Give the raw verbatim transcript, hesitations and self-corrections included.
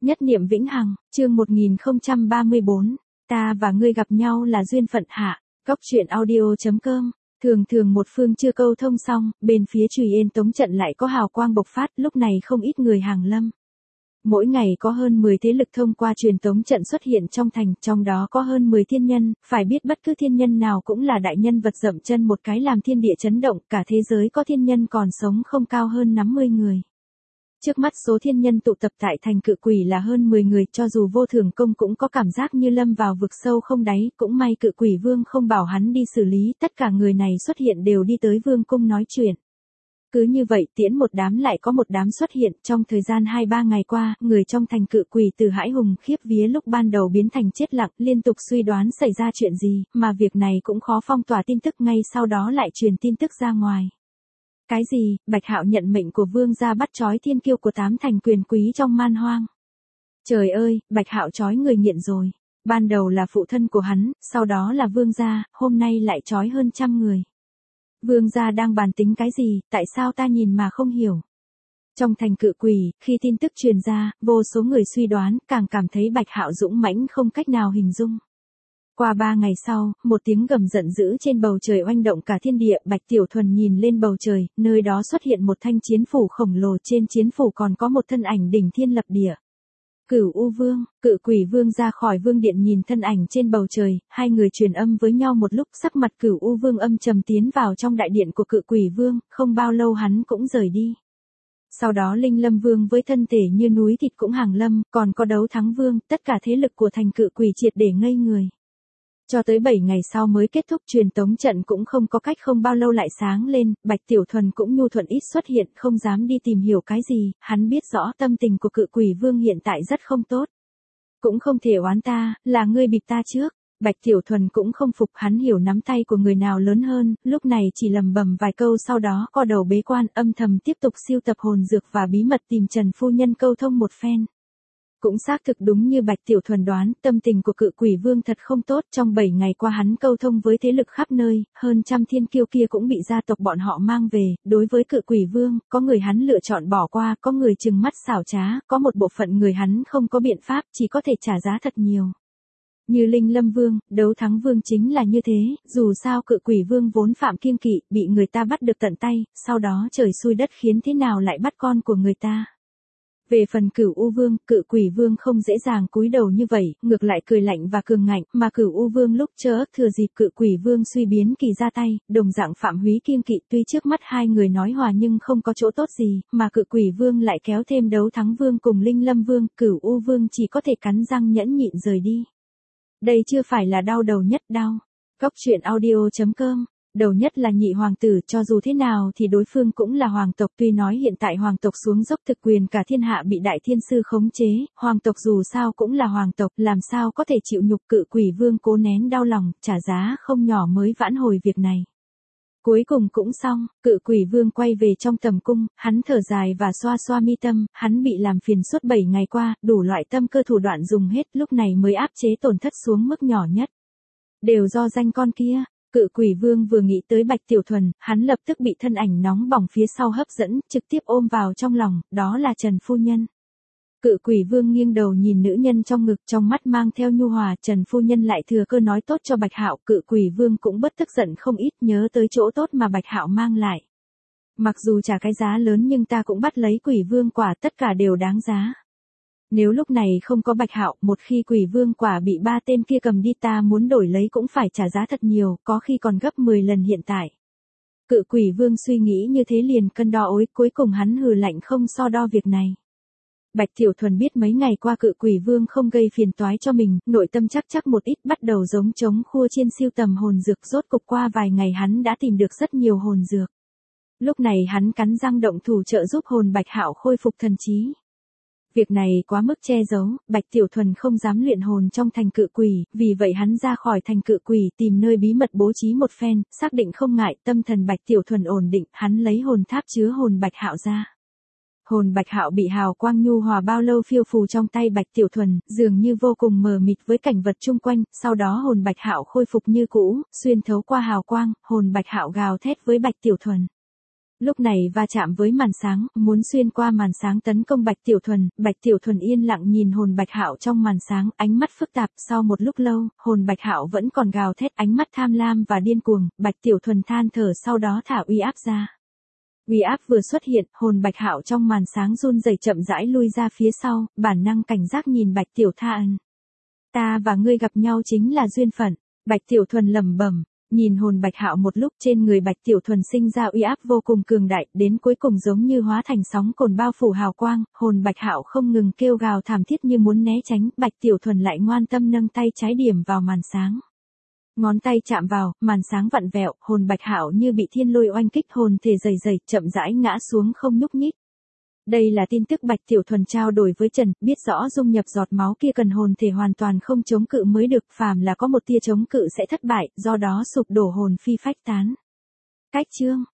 Nhất niệm vĩnh hằng, chương một nghìn không trăm ba mươi bốn, ta và ngươi gặp nhau là duyên phận hạ, góc truyện audio chấm com. Thường thường một phương chưa câu thông xong, bên phía Trùy Yên Tống trận lại có hào quang bộc phát, lúc này không ít người hàng lâm. Mỗi ngày có hơn mười thế lực thông qua truyền tống trận xuất hiện trong thành, trong đó có hơn mười thiên nhân, phải biết bất cứ thiên nhân nào cũng là đại nhân vật dậm chân một cái làm thiên địa chấn động, cả thế giới có thiên nhân còn sống không cao hơn năm mươi người. Trước mắt số thiên nhân tụ tập tại thành Cự Quỷ là hơn mười người, cho dù Vô Thường Công cũng có cảm giác như lâm vào vực sâu không đáy, cũng may Cự Quỷ Vương không bảo hắn đi xử lý, tất cả người này xuất hiện đều đi tới Vương cung nói chuyện. Cứ như vậy tiễn một đám lại có một đám xuất hiện, trong thời gian hai ba ngày qua, người trong thành Cự Quỷ từ hãi hùng khiếp vía lúc ban đầu biến thành chết lặng, liên tục suy đoán xảy ra chuyện gì, mà việc này cũng khó phong tỏa tin tức, ngay sau đó lại truyền tin tức ra ngoài. Cái gì, Bạch Hạo nhận mệnh của vương gia bắt trói thiên kiêu của tám thành quyền quý trong man hoang. Trời ơi, Bạch Hạo trói người nghiện rồi. Ban đầu là phụ thân của hắn, sau đó là vương gia, hôm nay lại trói hơn trăm người. Vương gia đang bàn tính cái gì, tại sao ta nhìn mà không hiểu. Trong thành Cự Quỷ, khi tin tức truyền ra, vô số người suy đoán, càng cảm thấy Bạch Hạo dũng mãnh không cách nào hình dung. Qua ba ngày sau, một tiếng gầm giận dữ trên bầu trời oanh động cả thiên địa, Bạch Tiểu Thuần nhìn lên bầu trời, nơi đó xuất hiện một thanh chiến phủ khổng lồ, trên chiến phủ còn có một thân ảnh đỉnh thiên lập địa. Cửu U Vương, Cự Quỷ Vương ra khỏi vương điện nhìn thân ảnh trên bầu trời, hai người truyền âm với nhau một lúc, sắc mặt Cửu U Vương âm trầm tiến vào trong đại điện của Cự Quỷ Vương, không bao lâu hắn cũng rời đi. Sau đó Linh Lâm Vương với thân thể như núi thịt cũng hàng lâm, còn có Đấu Thắng Vương, tất cả thế lực của thành Cự Quỷ triệt để ngây người. Cho tới bảy ngày sau mới kết thúc, truyền tống trận cũng không có cách không bao lâu lại sáng lên, Bạch Tiểu Thuần cũng nhu thuận ít xuất hiện, không dám đi tìm hiểu cái gì, hắn biết rõ tâm tình của Cự Quỷ Vương hiện tại rất không tốt. Cũng không thể oán ta, là ngươi bịp ta trước. Bạch Tiểu Thuần cũng không phục, hắn hiểu nắm tay của người nào lớn hơn, lúc này chỉ lầm bầm vài câu, sau đó co đầu bế quan, âm thầm tiếp tục siêu tập hồn dược và bí mật tìm Trần phu nhân câu thông một phen. Cũng xác thực đúng như Bạch Tiểu Thuần đoán, tâm tình của Cự Quỷ Vương thật không tốt, trong bảy ngày qua hắn câu thông với thế lực khắp nơi, hơn trăm thiên kiêu kia cũng bị gia tộc bọn họ mang về, đối với Cự Quỷ Vương, có người hắn lựa chọn bỏ qua, có người trừng mắt xảo trá, có một bộ phận người hắn không có biện pháp, chỉ có thể trả giá thật nhiều. Như Linh Lâm Vương, Đấu Thắng Vương chính là như thế, dù sao Cự Quỷ Vương vốn phạm kiêng kỵ, bị người ta bắt được tận tay, sau đó trời xui đất khiến thế nào lại bắt con của người ta. Về phần Cửu U Vương, Cự Quỷ Vương không dễ dàng cúi đầu như vậy, ngược lại cười lạnh và cường ngạnh, mà Cửu U Vương lúc chớ thừa dịp Cự Quỷ Vương suy biến kỳ ra tay, đồng dạng phạm húy kiêng kỵ, tuy trước mắt hai người nói hòa nhưng không có chỗ tốt gì, mà Cự Quỷ Vương lại kéo thêm Đấu Thắng Vương cùng Linh Lâm Vương, Cửu U Vương chỉ có thể cắn răng nhẫn nhịn rời đi. Đây chưa phải là đau đầu nhất đau. Góc truyện audio chấm com. Đầu nhất là nhị hoàng tử, cho dù thế nào thì đối phương cũng là hoàng tộc, tuy nói hiện tại hoàng tộc xuống dốc thực quyền cả thiên hạ bị đại thiên sư khống chế, hoàng tộc dù sao cũng là hoàng tộc, làm sao có thể chịu nhục. Cự Quỷ Vương cố nén đau lòng, trả giá không nhỏ mới vãn hồi việc này. Cuối cùng cũng xong, Cự Quỷ Vương quay về trong tầm cung, hắn thở dài và xoa xoa mi tâm, hắn bị làm phiền suốt bảy ngày qua, đủ loại tâm cơ thủ đoạn dùng hết, lúc này mới áp chế tổn thất xuống mức nhỏ nhất. Đều do danh con kia. Cự Quỷ Vương vừa nghĩ tới Bạch Tiểu Thuần, hắn lập tức bị thân ảnh nóng bỏng phía sau hấp dẫn, trực tiếp ôm vào trong lòng, đó là Trần phu nhân. Cự Quỷ Vương nghiêng đầu nhìn nữ nhân trong ngực, trong mắt mang theo nhu hòa, Trần phu nhân lại thừa cơ nói tốt cho Bạch Hạo, Cự Quỷ Vương cũng bất tức giận không ít, nhớ tới chỗ tốt mà Bạch Hạo mang lại. Mặc dù trả cái giá lớn nhưng ta cũng bắt lấy Quỷ Vương quả, tất cả đều đáng giá. Nếu lúc này không có Bạch Hạo, một khi Quỷ Vương quả bị ba tên kia cầm đi, ta muốn đổi lấy cũng phải trả giá thật nhiều, có khi còn gấp mười lần hiện tại. Cự Quỷ Vương suy nghĩ như thế liền cân đo ối, cuối cùng hắn hừ lạnh không so đo việc này. Bạch Tiểu Thuần biết mấy ngày qua Cự Quỷ Vương không gây phiền toái cho mình, nội tâm chắc chắc một ít, bắt đầu giống trống khua chiên siêu tầm hồn dược, rốt cục qua vài ngày hắn đã tìm được rất nhiều hồn dược. Lúc này hắn cắn răng động thủ trợ giúp hồn Bạch Hạo khôi phục thần trí. Việc này quá mức che giấu, Bạch Tiểu Thuần không dám luyện hồn trong thành Cự Quỷ, vì vậy hắn ra khỏi thành Cự Quỷ tìm nơi bí mật bố trí một phen, xác định không ngại, tâm thần Bạch Tiểu Thuần ổn định, hắn lấy hồn tháp chứa hồn Bạch Hạo ra. Hồn Bạch Hạo bị hào quang nhu hòa bao lâu phiêu phù trong tay Bạch Tiểu Thuần, dường như vô cùng mờ mịt với cảnh vật chung quanh, sau đó hồn Bạch Hạo khôi phục như cũ, xuyên thấu qua hào quang, hồn Bạch Hạo gào thét với Bạch Tiểu Thuần. Lúc này va chạm với màn sáng, muốn xuyên qua màn sáng tấn công Bạch Tiểu Thuần, Bạch Tiểu Thuần yên lặng nhìn hồn Bạch Hạo trong màn sáng, ánh mắt phức tạp, sau một lúc lâu, hồn Bạch Hạo vẫn còn gào thét, ánh mắt tham lam và điên cuồng, Bạch Tiểu Thuần than thở sau đó thả uy áp ra. Uy áp vừa xuất hiện, hồn Bạch Hạo trong màn sáng run rẩy chậm rãi lui ra phía sau, bản năng cảnh giác nhìn Bạch Tiểu Than. Ta và ngươi gặp nhau chính là duyên phận, Bạch Tiểu Thuần lẩm bẩm. Nhìn hồn Bạch Hạo một lúc, trên người Bạch Tiểu Thuần sinh ra uy áp vô cùng cường đại, đến cuối cùng giống như hóa thành sóng cồn bao phủ hào quang, hồn Bạch Hạo không ngừng kêu gào thảm thiết như muốn né tránh, Bạch Tiểu Thuần lại ngoan tâm nâng tay trái điểm vào màn sáng. Ngón tay chạm vào, màn sáng vặn vẹo, hồn Bạch Hạo như bị thiên lôi oanh kích, hồn thể dày dày, chậm rãi ngã xuống không nhúc nhích. Đây là tin tức Bạch Tiểu Thuần trao đổi với Trần, biết rõ dung nhập giọt máu kia cần hồn thể hoàn toàn không chống cự mới được, phàm là có một tia chống cự sẽ thất bại, do đó sụp đổ hồn phi phách tán. Cách chương